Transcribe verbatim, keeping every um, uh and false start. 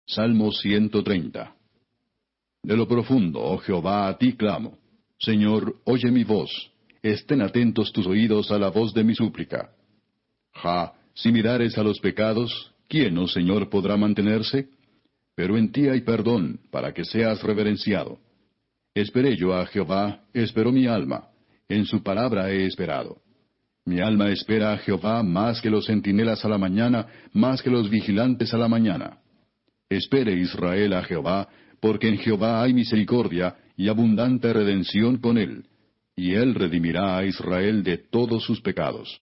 Salmo ciento treinta. De lo profundo, oh Jehová, a ti clamo. Señor, oye mi voz. Estén atentos tus oídos a la voz de mi súplica. Ja, si mirares a los pecados, ¿quién, oh Señor, podrá mantenerse? Pero en ti hay perdón, para que seas reverenciado. Esperé yo a Jehová, esperó mi alma. En su palabra he esperado. Mi alma espera a Jehová más que los centinelas a la mañana, más que los vigilantes a la mañana. Espere Israel a Jehová, porque en Jehová hay misericordia y abundante redención con él, y él redimirá a Israel de todos sus pecados.